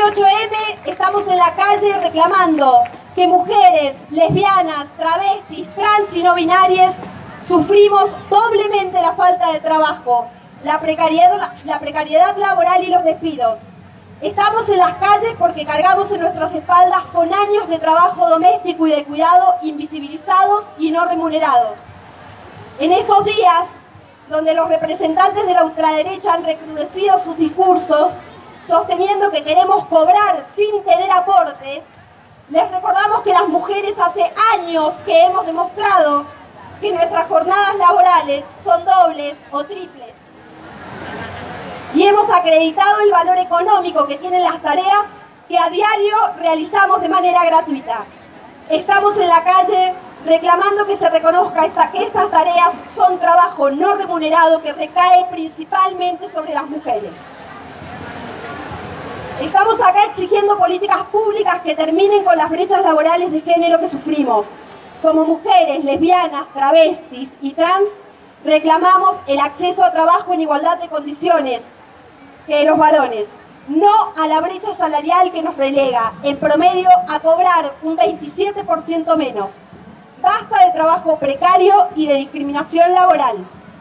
18M estamos en la calle reclamando que mujeres, lesbianas, travestis, trans y no binarias sufrimos doblemente la falta de trabajo, la precariedad laboral y los despidos. Estamos en las calles porque cargamos en nuestras espaldas con años de trabajo doméstico y de cuidado invisibilizados y no remunerados. En estos días, donde los representantes de la ultraderecha han recrudecido sus discursos, sosteniendo que queremos cobrar sin tener aportes, les recordamos que las mujeres hace años que hemos demostrado que nuestras jornadas laborales son dobles o triples. Y hemos acreditado el valor económico que tienen las tareas que a diario realizamos de manera gratuita. Estamos en la calle reclamando que se reconozca que estas tareas son trabajo no remunerado que recae principalmente sobre las mujeres. Estamos acá exigiendo políticas públicas que terminen con las brechas laborales de género que sufrimos. Como mujeres, lesbianas, travestis y trans, reclamamos el acceso a trabajo en igualdad de condiciones que los varones, no a la brecha salarial que nos relega, en promedio, a cobrar un 27% menos. Basta de trabajo precario y de discriminación laboral.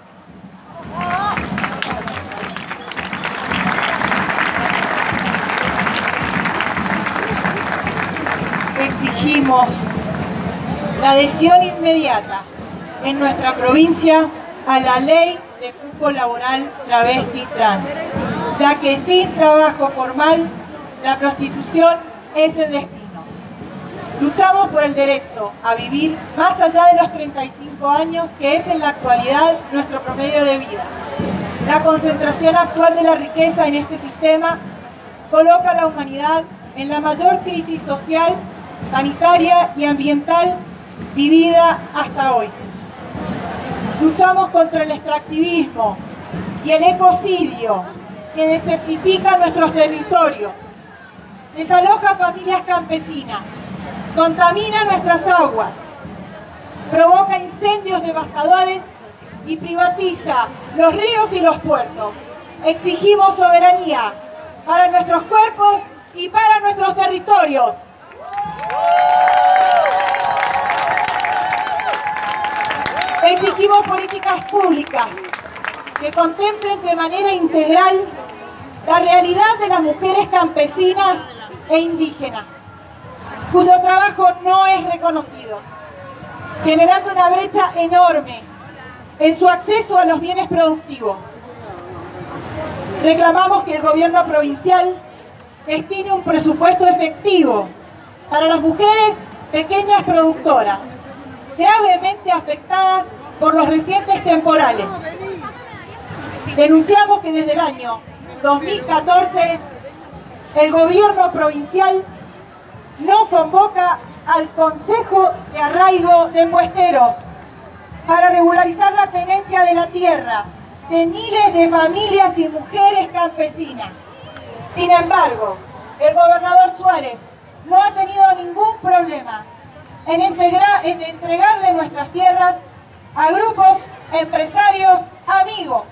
Exigimos la adhesión inmediata en nuestra provincia a la ley de cupo laboral travesti trans, ya que sin trabajo formal la prostitución es el destino. Luchamos por el derecho a vivir más allá de los 35 años, que es en la actualidad nuestro promedio de vida. La concentración actual de la riqueza en este sistema coloca a la humanidad en la mayor crisis social, sanitaria y ambiental vivida hasta hoy. Luchamos contra el extractivismo y el ecocidio que desertifica nuestros territorios, desaloja familias campesinas, contamina nuestras aguas, provoca incendios devastadores y privatiza los ríos y los puertos. Exigimos soberanía para nuestros cuerpos y para nuestros territorios. Exigimos políticas públicas que contemplen de manera integral la realidad de las mujeres campesinas e indígenas, cuyo trabajo no es reconocido, generando una brecha enorme en su acceso a los bienes productivos. Reclamamos que el gobierno provincial destine un presupuesto efectivo para las mujeres pequeñas productoras, gravemente afectadas por los recientes temporales. Denunciamos que desde el año 2014 el gobierno provincial no convoca al Consejo de Arraigo de Puesteros para regularizar la tenencia de la tierra de miles de familias y mujeres campesinas. Sin embargo, el gobernador Suárez no ha tenido ningún problema en entregarle nuestras tierras a grupos empresarios amigos,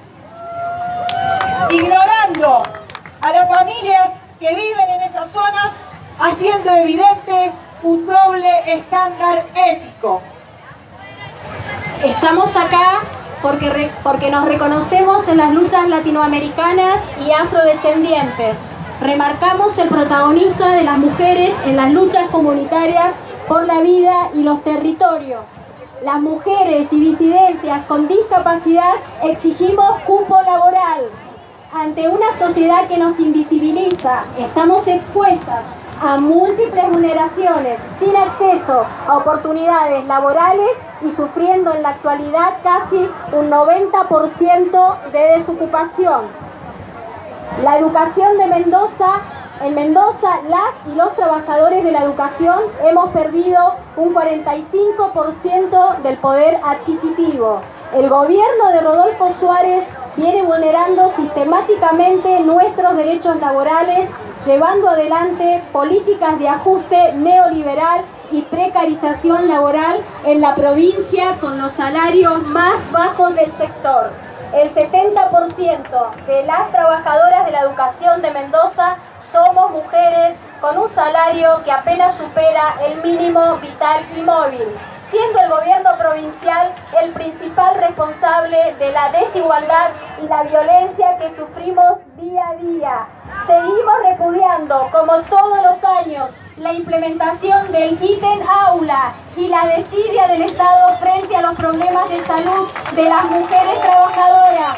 ignorando a las familias que viven en esas zonas, haciendo evidente un doble estándar ético. Estamos acá porque nos reconocemos en las luchas latinoamericanas y afrodescendientes. Remarcamos el protagonismo de las mujeres en las luchas comunitarias por la vida y los territorios. Las mujeres y disidencias con discapacidad exigimos cupo laboral. Ante una sociedad que nos invisibiliza, estamos expuestas a múltiples vulneraciones, sin acceso a oportunidades laborales y sufriendo en la actualidad casi un 90% de desocupación. La educación de Mendoza, en Mendoza, las y los trabajadores de la educación hemos perdido un 45% del poder adquisitivo. El gobierno de Rodolfo Suárez viene vulnerando sistemáticamente nuestros derechos laborales, llevando adelante políticas de ajuste neoliberal y precarización laboral en la provincia con los salarios más bajos del sector. El 70% de las trabajadoras de la educación de Mendoza somos mujeres con un salario que apenas supera el mínimo vital y móvil, siendo el gobierno provincial el principal responsable de la desigualdad y la violencia que sufrimos día a día. Seguimos repudiando, como todos los años, la implementación del ítem aula y la desidia del Estado frente a los problemas de salud de las mujeres trabajadoras.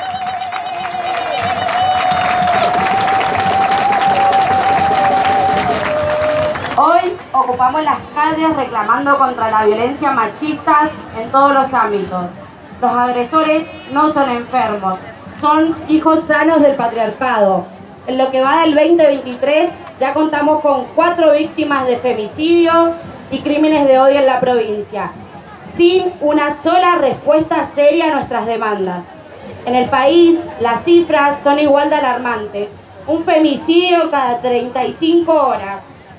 Hoy ocupamos las calles reclamando contra la violencia machista en todos los ámbitos. Los agresores no son enfermos, son hijos sanos del patriarcado. En lo que va del 2023 ya contamos con 4 víctimas de femicidio y crímenes de odio en la provincia, sin una sola respuesta seria a nuestras demandas. En el país las cifras son igual de alarmantes: un femicidio cada 35 horas.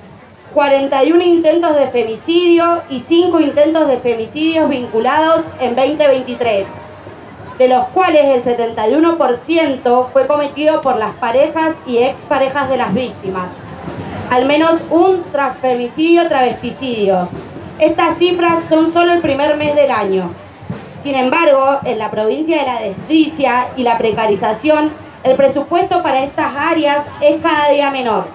41 intentos de femicidio y 5 intentos de femicidios vinculados en 2023, de los cuales el 71% fue cometido por las parejas y exparejas de las víctimas. Al menos un femicidio travesticidio. Estas cifras son solo el primer mes del año. Sin embargo, en la provincia de la desdicha y la precarización, el presupuesto para estas áreas es cada día menor,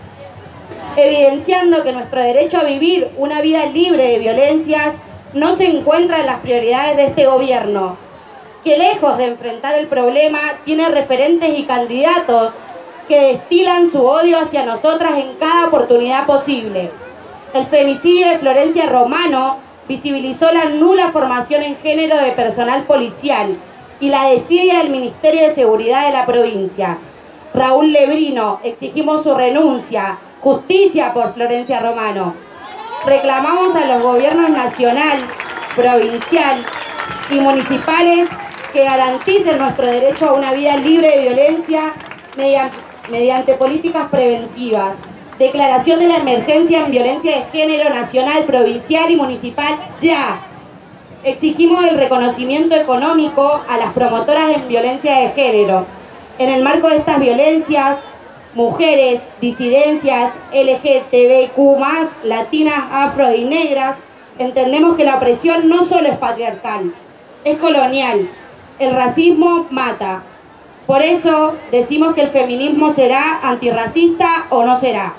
evidenciando que nuestro derecho a vivir una vida libre de violencias no se encuentra en las prioridades de este gobierno, que lejos de enfrentar el problema tiene referentes y candidatos que destilan su odio hacia nosotras en cada oportunidad posible. El femicidio de Florencia Romano visibilizó la nula formación en género de personal policial y la desidia del Ministerio de Seguridad de la provincia. Raúl Lebrino, exigimos su renuncia. Justicia por Florencia Romano. Reclamamos a los gobiernos nacional, provincial y municipales que garanticen nuestro derecho a una vida libre de violencia mediante políticas preventivas. Declaración de la emergencia en violencia de género nacional, provincial y municipal, ya. Exigimos el reconocimiento económico a las promotoras en violencia de género. En el marco de estas violencias, mujeres, disidencias, LGTBIQ+, latinas, afro y negras, entendemos que la opresión no solo es patriarcal, es colonial. El racismo mata. Por eso decimos que el feminismo será antirracista o no será.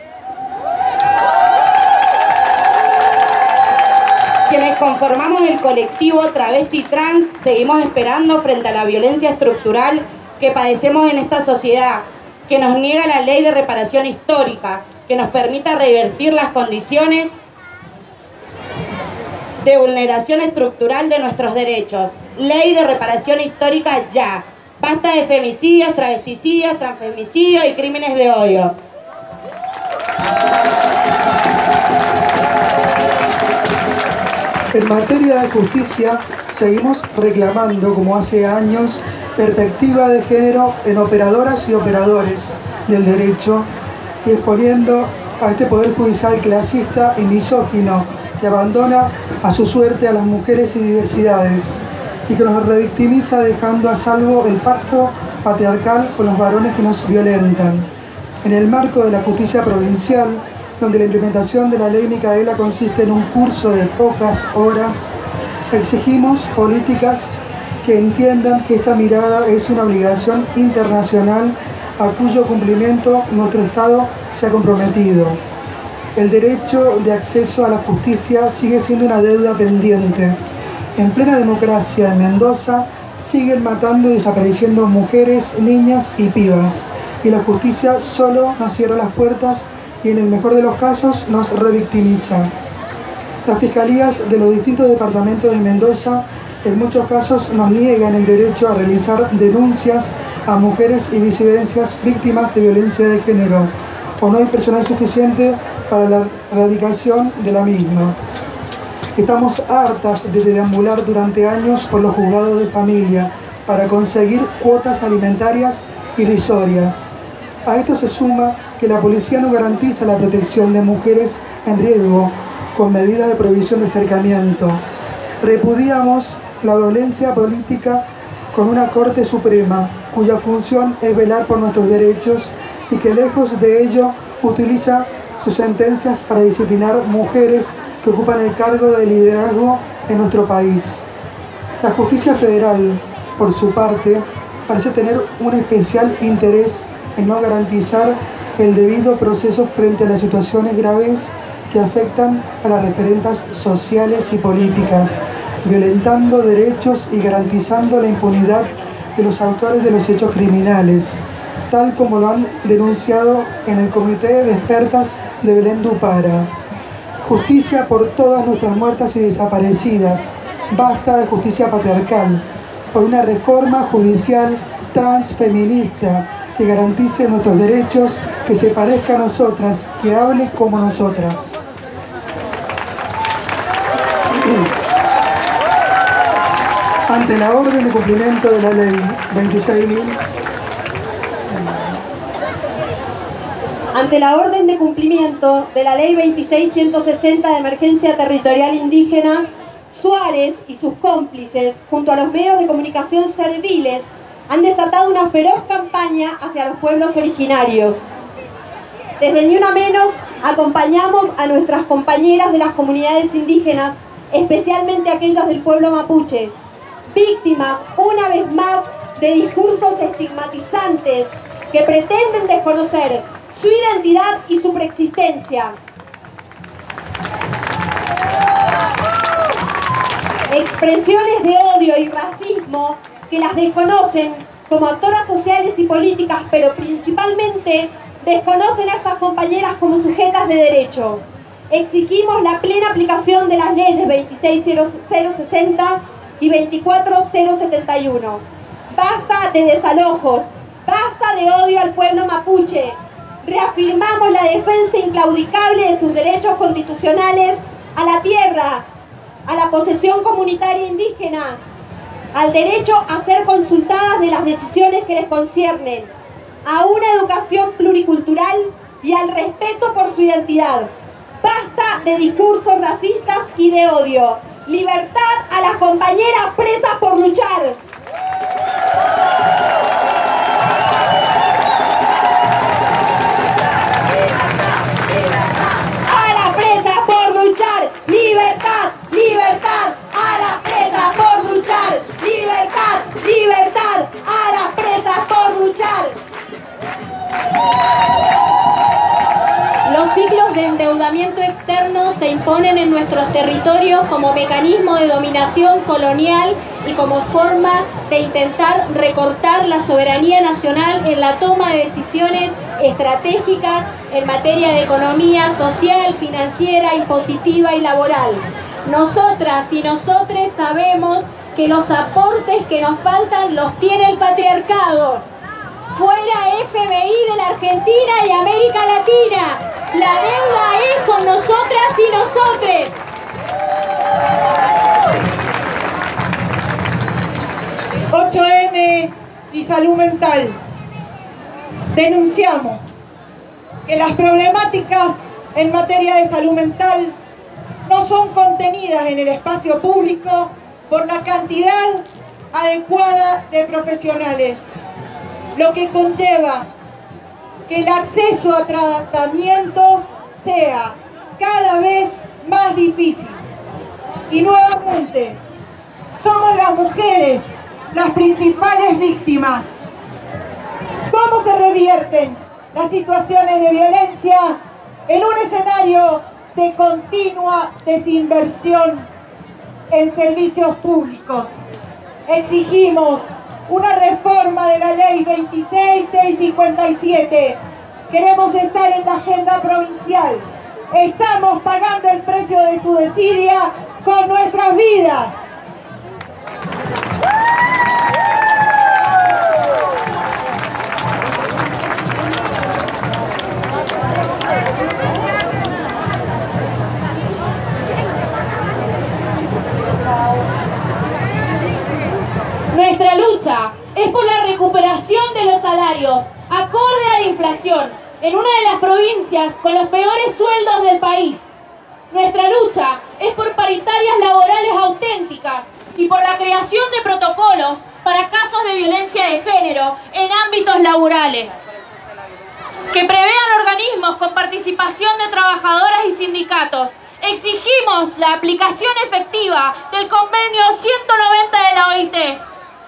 Quienes conformamos el colectivo travesti trans seguimos esperando frente a la violencia estructural que padecemos en esta sociedad, que nos niega la ley de reparación histórica, que nos permita revertir las condiciones de vulneración estructural de nuestros derechos. Ley de reparación histórica ya. Basta de femicidios, travesticidios, transfemicidios y crímenes de odio. En materia de justicia, seguimos reclamando, como hace años, perspectiva de género en operadoras y operadores del derecho, y exponiendo a este poder judicial clasista y misógino que abandona a su suerte a las mujeres y diversidades y que nos revictimiza dejando a salvo el pacto patriarcal con los varones que nos violentan. En el marco de la justicia provincial, donde la implementación de la ley Micaela consiste en un curso de pocas horas, exigimos políticas que entiendan que esta mirada es una obligación internacional a cuyo cumplimiento nuestro Estado se ha comprometido. El derecho de acceso a la justicia sigue siendo una deuda pendiente. En plena democracia en Mendoza siguen matando y desapareciendo mujeres, niñas y pibas, y la justicia solo nos cierra las puertas y en el mejor de los casos nos revictimiza. Las fiscalías de los distintos departamentos de Mendoza en muchos casos nos niegan el derecho a realizar denuncias a mujeres y disidencias víctimas de violencia de género, o no hay personal suficiente para la erradicación de la misma. Estamos hartas de deambular durante años por los juzgados de familia para conseguir cuotas alimentarias irrisorias. A esto se suma que la policía no garantiza la protección de mujeres en riesgo con medidas de prohibición de acercamiento. Repudiamos la violencia política con una Corte Suprema, cuya función es velar por nuestros derechos y que lejos de ello utiliza sus sentencias para disciplinar mujeres que ocupan el cargo de liderazgo en nuestro país. La justicia federal, por su parte, parece tener un especial interés en no garantizar el debido proceso frente a las situaciones graves que afectan a las referentas sociales y políticas, violentando derechos y garantizando la impunidad de los autores de los hechos criminales, tal como lo han denunciado en el Comité de Expertas de Belén do Pará. Justicia por todas nuestras muertas y desaparecidas. Basta de justicia patriarcal, por una reforma judicial transfeminista que garantice nuestros derechos, que se parezca a nosotras, que hable como nosotras. Ante la orden de cumplimiento de la ley 26.000, ante la orden de cumplimiento de la ley 26.160 de emergencia territorial indígena, Suárez y sus cómplices, junto a los medios de comunicación serviles, han desatado una feroz campaña hacia los pueblos originarios. Desde Ni Una Menos acompañamos a nuestras compañeras de las comunidades indígenas, especialmente aquellas del pueblo mapuche, víctimas, una vez más, de discursos estigmatizantes que pretenden desconocer su identidad y su preexistencia. Expresiones de odio y racismo que las desconocen como actoras sociales y políticas, pero principalmente desconocen a estas compañeras como sujetas de derecho. Exigimos la plena aplicación de las leyes 26.060 y 24.071. Basta de desalojos, basta de odio al pueblo mapuche. Reafirmamos la defensa inclaudicable de sus derechos constitucionales a la tierra, a la posesión comunitaria indígena, al derecho a ser consultadas de las decisiones que les conciernen, a una educación pluricultural y al respeto por su identidad. Basta de discursos racistas y de odio. Libertad a las compañeras presas por luchar. A las presas por luchar. Libertad, libertad. A las presas por luchar. Libertad, libertad. A las presas por luchar. Los ciclos de endeudamiento externo se imponen en nuestros territorios como mecanismo de dominación colonial y como forma de intentar recortar la soberanía nacional en la toma de decisiones estratégicas en materia de economía social, financiera, impositiva y laboral. Nosotras y nosotres sabemos que los aportes que nos faltan los tiene el patriarcado. Fuera FMI de la Argentina y América Latina. La deuda es con nosotras y nosotres. ...8M y salud mental. Denunciamos que las problemáticas en materia de salud mental no son contenidas en el espacio público por la cantidad adecuada de profesionales, lo que conlleva que el acceso a tratamientos sea cada vez más difícil. Y nuevamente, somos las mujeres las principales víctimas. ¿Cómo se revierten las situaciones de violencia en un escenario de continua desinversión en servicios públicos? Exigimos una reforma de la ley 26.657. Queremos estar en la agenda provincial. Estamos pagando el precio de su desidia con nuestras vidas. Nuestra lucha es por la recuperación de los salarios acorde a la inflación en una de las provincias con los peores sueldos del país. Nuestra lucha es por paritarias laborales auténticas y por la creación de protocolos para casos de violencia de género en ámbitos laborales. Que prevean organismos con participación de trabajadoras y sindicatos. Exigimos la aplicación efectiva del convenio 190 de la OIT.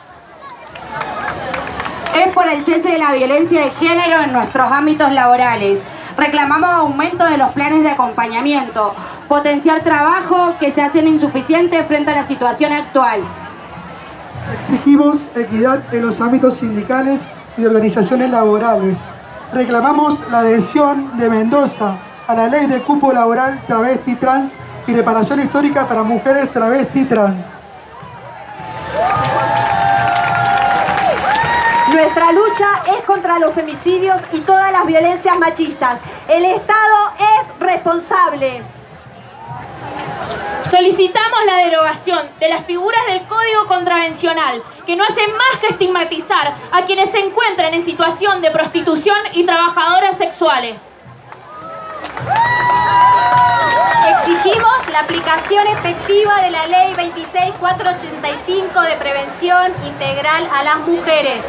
Es por el cese de la violencia de género en nuestros ámbitos laborales. Reclamamos aumento de los planes de acompañamiento, potenciar trabajo que se hacen insuficientes frente a la situación actual. Exigimos equidad en los ámbitos sindicales y de organizaciones laborales. Reclamamos la adhesión de Mendoza a la ley de cupo laboral travesti trans y reparación histórica para mujeres travesti trans. Nuestra lucha es contra los femicidios y todas las violencias machistas. El Estado es responsable. Solicitamos la derogación de las figuras del Código Contravencional que no hacen más que estigmatizar a quienes se encuentran en situación de prostitución y trabajadoras sexuales. Exigimos la aplicación efectiva de la Ley 26485 de prevención integral a las mujeres.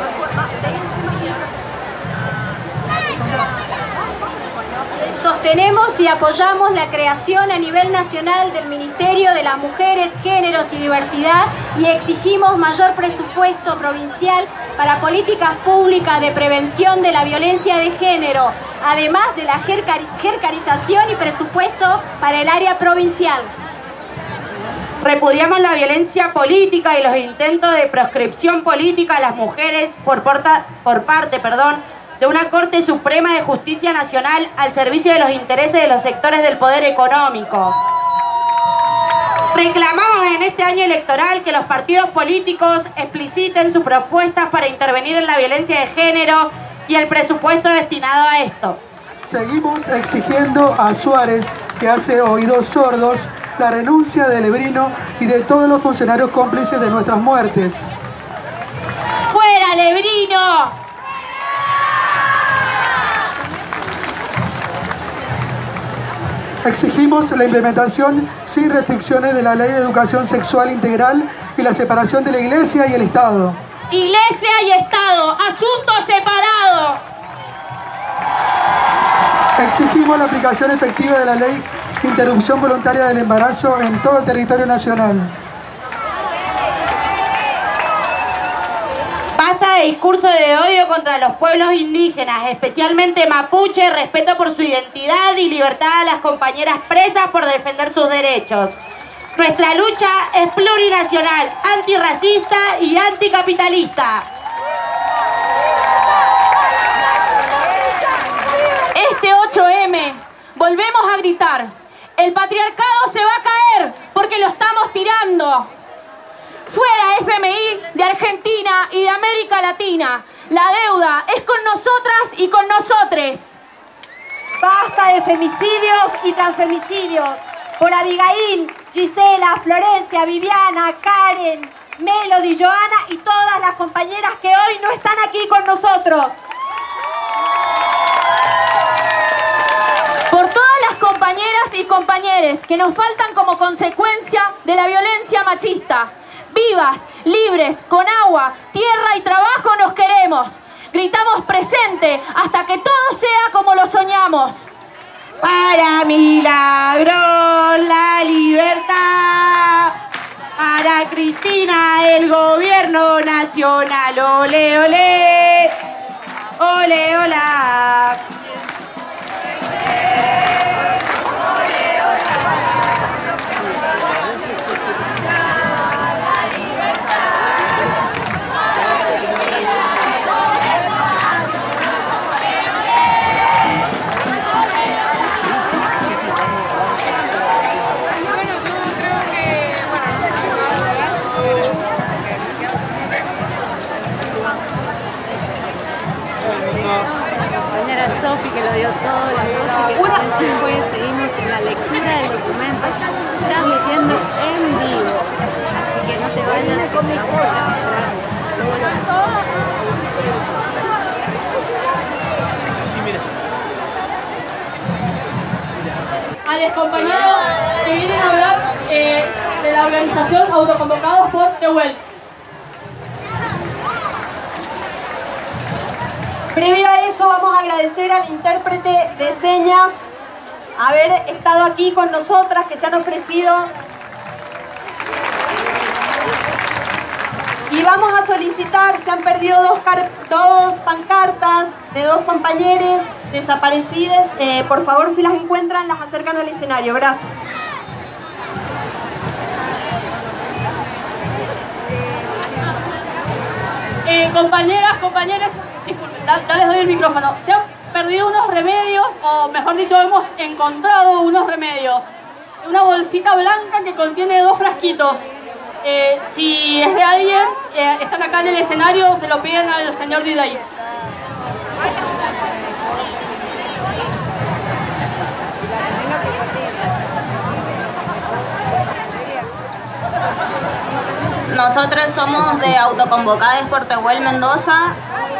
Sostenemos y apoyamos la creación a nivel nacional del Ministerio de las Mujeres, Géneros y Diversidad y exigimos mayor presupuesto provincial para políticas públicas de prevención de la violencia de género, además de la jercarización y presupuesto para el área provincial. Repudiamos la violencia política y los intentos de proscripción política a las mujeres por parte de una Corte Suprema de Justicia Nacional al servicio de los intereses de los sectores del poder económico. Reclamamos en este año electoral que los partidos políticos expliciten sus propuestas para intervenir en la violencia de género y el presupuesto destinado a esto. Seguimos exigiendo a Suárez, que hace oídos sordos, la renuncia de Lebrino y de todos los funcionarios cómplices de nuestras muertes. ¡Fuera, Lebrino! Exigimos la implementación sin restricciones de la Ley de Educación Sexual Integral y la separación de la Iglesia y el Estado. Iglesia y Estado, asunto separado. Exigimos la aplicación efectiva de la Ley de Interrupción Voluntaria del Embarazo en todo el territorio nacional. Basta de discurso de odio contra los pueblos indígenas, especialmente mapuche, respeto por su identidad y libertad a las compañeras presas por defender sus derechos. Nuestra lucha es plurinacional, antirracista y anticapitalista. Este 8M, volvemos a gritar, el patriarcado se va a caer porque lo estamos tirando. Fuera FMI de Argentina y de América Latina. La deuda es con nosotras y con nosotres. Basta de femicidios y transfemicidios. Por Abigail, Gisela, Florencia, Viviana, Karen, Melody, Joana y todas las compañeras que hoy no están aquí con nosotros. Por todas las compañeras y compañeros que nos faltan como consecuencia de la violencia machista. Vivas, libres, con agua, tierra y trabajo nos queremos. Gritamos presente hasta que todo sea como lo soñamos. Para Milagros la libertad. Para Cristina el gobierno nacional. Ole, ole. Ole, hola. Compañera Sofi, que lo dio todo, la cosa que también se fue, seguimos en la lectura del documento, transmitiendo en vivo, así que no te vayas con mi joya. A los compañeros que vienen a hablar de la organización Autoconvocados por Tehuel. Previo a eso vamos a agradecer al intérprete de señas haber estado aquí con nosotras, que se han ofrecido. Y vamos a solicitar, se han perdido dos pancartas de dos compañeros desaparecidos. Por favor, si las encuentran, las acercan al escenario. Gracias. Compañeras, disculpen, ya les doy el micrófono. Se han perdido unos remedios, o mejor dicho, hemos encontrado unos remedios. Una bolsita blanca que contiene 2 frasquitos. Si es de alguien, están acá en el escenario, se lo piden al señor Diday. Nosotros somos de Autoconvocadas por Tehuel Mendoza.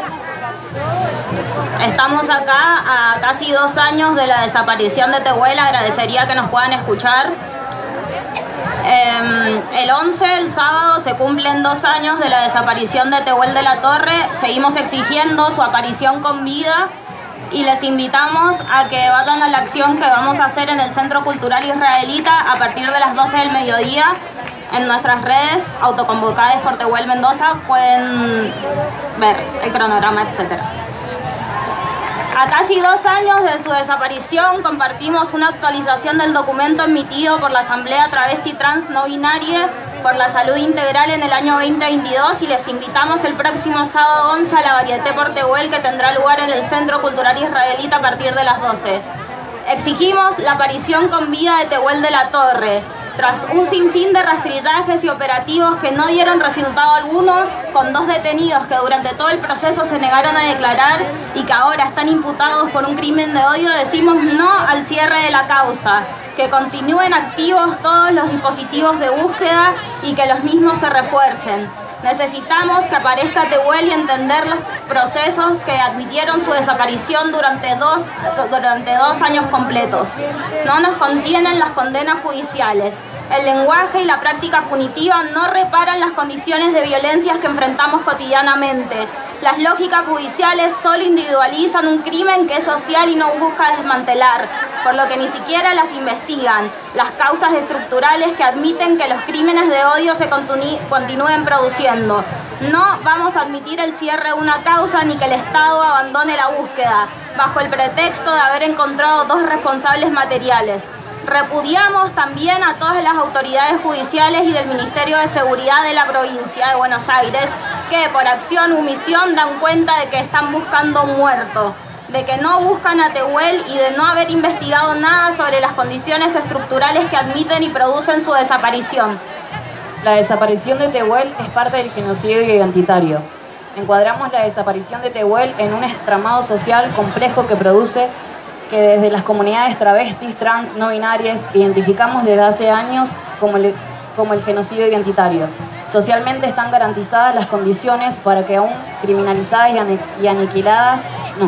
Estamos acá a casi 2 años de la desaparición de Tehuel. Agradecería que nos puedan escuchar. El 11, el sábado, se cumplen 2 años de la desaparición de Tehuel de la Torre. Seguimos exigiendo su aparición con vida y les invitamos a que vayan a la acción que vamos a hacer en el Centro Cultural Israelita a partir de las 12 del mediodía. En nuestras redes, Autoconvocadas por Tehuel Mendoza, pueden ver el cronograma, etc. A casi 2 años de su desaparición, compartimos una actualización del documento emitido por la Asamblea Travesti Trans No Binaria por la Salud Integral en el año 2022 y les invitamos el próximo sábado 11 a la Varieté por Tehuel, que tendrá lugar en el Centro Cultural Israelita a partir de las 12. Exigimos la aparición con vida de Tehuel de la Torre. Tras un sinfín de rastrillajes y operativos que no dieron resultado alguno, con 2 detenidos que durante todo el proceso se negaron a declarar y que ahora están imputados por un crimen de odio, decimos no al cierre de la causa, que continúen activos todos los dispositivos de búsqueda y que los mismos se refuercen. Necesitamos que aparezca Tehuel y entender los procesos que admitieron su desaparición durante dos años completos. No nos contienen las condenas judiciales. El lenguaje y la práctica punitiva no reparan las condiciones de violencias que enfrentamos cotidianamente. Las lógicas judiciales solo individualizan un crimen que es social y no busca desmantelar, por lo que ni siquiera las investigan. Las causas estructurales que admiten que los crímenes de odio se continúen produciendo. No vamos a admitir el cierre de una causa ni que el Estado abandone la búsqueda, bajo el pretexto de haber encontrado 2 responsables materiales. Repudiamos también a todas las autoridades judiciales y del Ministerio de Seguridad de la provincia de Buenos Aires que por acción o omisión dan cuenta de que están buscando un muerto, de que no buscan a Tehuel y de no haber investigado nada sobre las condiciones estructurales que admiten y producen su desaparición. La desaparición de Tehuel es parte del genocidio identitario. Encuadramos la desaparición de Tehuel en un entramado social complejo que produce que desde las comunidades travestis, trans, no binarias, identificamos desde hace años como el genocidio identitario. Socialmente están garantizadas las condiciones para que aún criminalizadas y aniquiladas,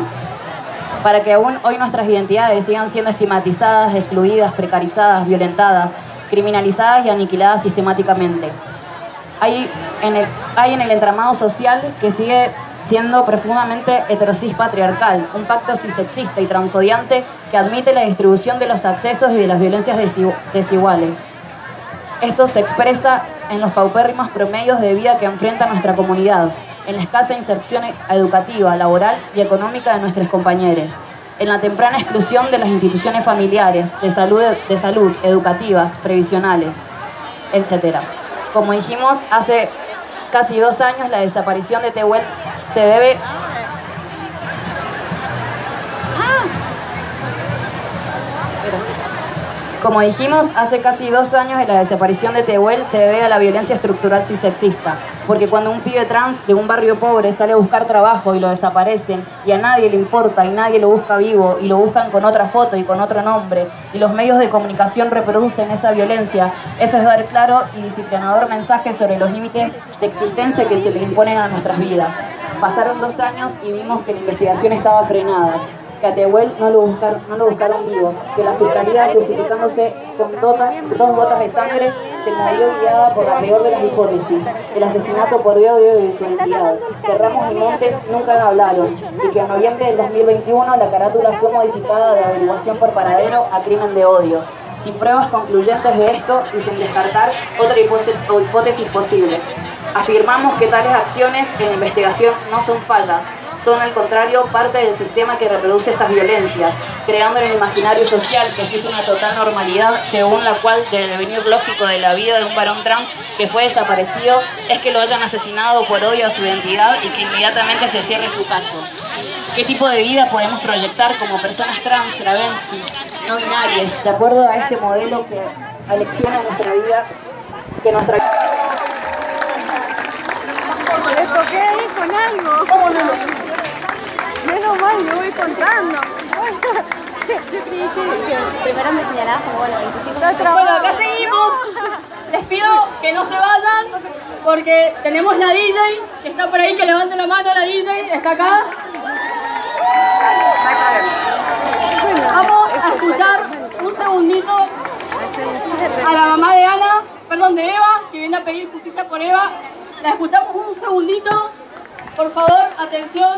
para que aún hoy nuestras identidades sigan siendo estigmatizadas, excluidas, precarizadas, violentadas, criminalizadas y aniquiladas sistemáticamente. Hay en el entramado social que sigue siendo profundamente heterosis patriarcal, un pacto cisexista y transodiante que admite la distribución de los accesos y de las violencias desiguales. Esto se expresa en los paupérrimos promedios de vida que enfrenta nuestra comunidad, en la escasa inserción educativa, laboral y económica de nuestros compañeros, en la temprana exclusión de las instituciones familiares, de salud, educativas, previsionales, etc. Como dijimos, hace casi 2 años la desaparición de Tehuel se debe Como dijimos, hace casi 2 años de la desaparición de Tehuel se debe a la violencia estructural cisexista, porque cuando un pibe trans de un barrio pobre sale a buscar trabajo y lo desaparecen y a nadie le importa y nadie lo busca vivo y lo buscan con otra foto y con otro nombre y los medios de comunicación reproducen esa violencia, eso es dar claro y disciplinador mensaje sobre los límites de existencia que se les imponen a nuestras vidas. Pasaron 2 años y vimos que la investigación estaba frenada. que a Tehuel no lo buscaron vivo, que la Fiscalía, justificándose con dos gotas de sangre, se movió guiada por la peor de las hipótesis, el asesinato por odio de su identidad, que Ramos y Montes nunca hablaron, y que en noviembre del 2021 la carátula fue modificada de averiguación por paradero a crimen de odio, sin pruebas concluyentes de esto y sin descartar otra hipótesis posibles. Afirmamos que tales acciones en la investigación no son fallas, son al contrario parte del sistema que reproduce estas violencias, creando en el imaginario social que existe una total normalidad según la cual del devenir lógico de la vida de un varón trans que fue desaparecido es que lo hayan asesinado por odio a su identidad y que inmediatamente se cierre su caso. ¿Qué tipo de vida podemos proyectar como personas trans, travestis, no binarias, de acuerdo a ese modelo que alecciona nuestra vida, que nuestra... ¿Le toqué ahí con algo? Menos mal, me voy contando. Yo creí que primero me señalabas como, bueno, 25 minutos. Bueno, acá seguimos. Les pido que no se vayan porque tenemos la DJ que está por ahí, que levante la mano. La DJ está acá. Vamos a escuchar un segundito a la mamá de Ana, perdón, de Eva, que viene a pedir justicia por Eva. La escuchamos un segundito. Por favor, atención.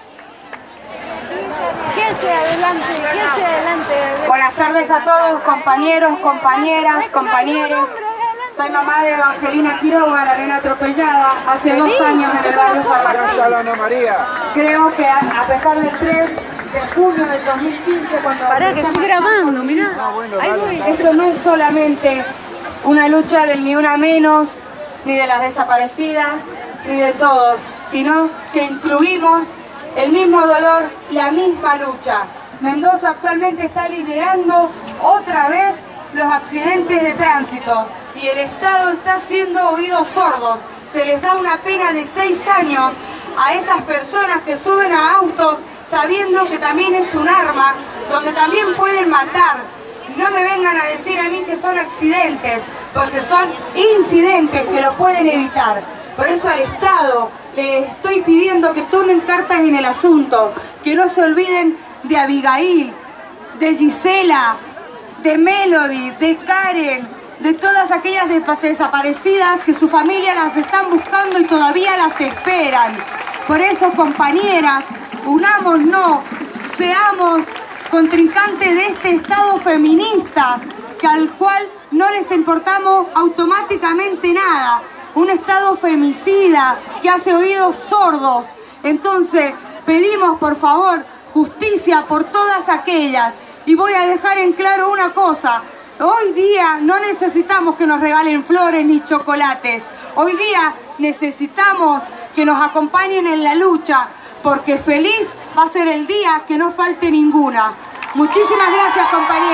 Quédese adelante, quédese adelante. Buenas tardes a todos, compañeros, compañeras, compañeros. Soy mamá de Evangelina Quiroga, la nena atropellada, hace 2 años en el barrio San Martín. Creo que a pesar del 3 de junio del 2015, cuando... Pará, que estoy grabando, mirá. Esto no es solamente una lucha del ni una menos, ni de las desaparecidas, ni de todos, sino que incluimos el mismo dolor, la misma lucha. Mendoza actualmente está liderando otra vez los accidentes de tránsito y el Estado está haciendo oídos sordos. Se les da una pena de 6 años a esas personas que suben a autos sabiendo que también es un arma, donde también pueden matar. No me vengan a decir a mí que son accidentes, porque son incidentes que lo pueden evitar. Por eso al Estado le estoy pidiendo que tomen cartas en el asunto, que no se olviden de Abigail, de Gisela, de Melody, de Karen, de todas aquellas desaparecidas que su familia las están buscando y todavía las esperan. Por eso, compañeras, unámonos, seamos contrincantes de este Estado feminista, al cual no les importamos automáticamente nada. Un Estado femicida que hace oídos sordos. Entonces, pedimos por favor justicia por todas aquellas. Y voy a dejar en claro una cosa. Hoy día no necesitamos que nos regalen flores ni chocolates. Hoy día necesitamos que nos acompañen en la lucha, porque feliz va a ser el día que no falte ninguna. Muchísimas gracias, compañeros.